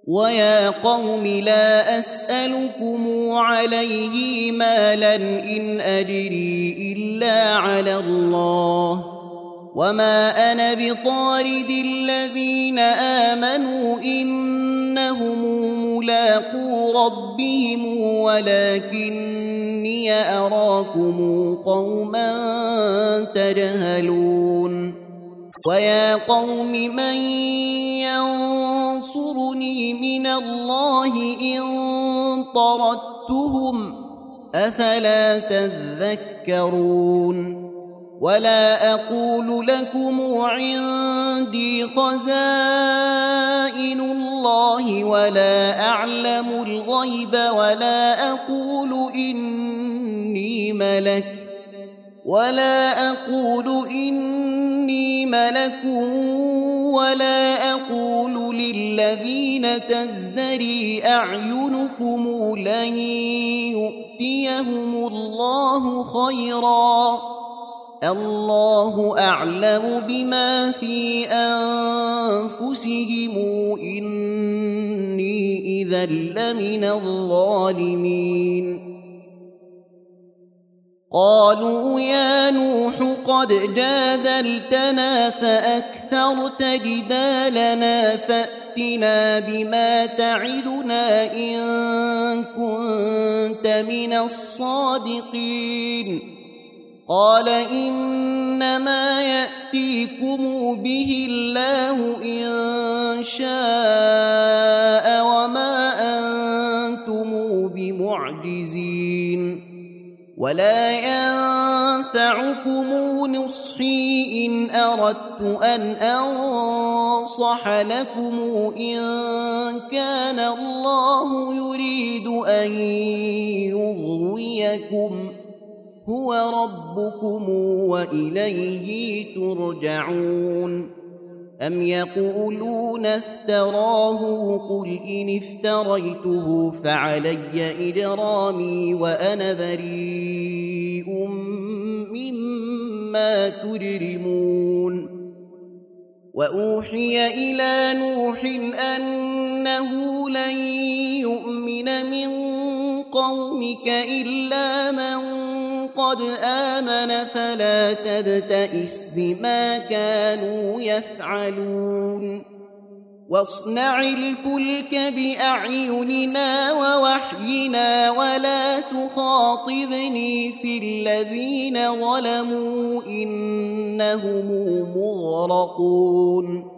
ويا قوم لا أسألكم عليه مالا إن أجري إلا على الله وما أنا بطارد الذين آمنوا إنهم ملاقو ربهم ولكني أراكم قوما تجهلون ويا قوم من ينصرني من الله إن طردتهم أفلا تذكرون ولا أقول لكم عندي خزائن الله ولا أعلم الغيب ولا أقول إني ملك ولا أقول للذين تزدري أعينكم لن يؤتيهم الله خيرا الله أعلم بما في أنفسهم إني إذا لمن الظالمين قالوا يا نوح قد جادلتنا فأكثرت جدالنا فأتنا بما تعدنا إن كنت من الصادقين قال إنما يأتيكم به الله إن شاء وما أنتم بمعجزين ولا ينفعكم نصحي إن أردت أن أنصح لكم إن كان الله يريد أن يغويكم هو ربكم وإليه ترجعون أم يقولون افتراه قل إن افتريته فعلي إجرامي وأنا بريء مما تجرمون وأوحي إلى نوح أنه لن يؤمن من قومك إلا من قد آمن فلا تبتئس بما كانوا يفعلون واصنع الفلك بأعيننا ووحينا ولا تخاطبني في الذين ظلموا إنهم مغرقون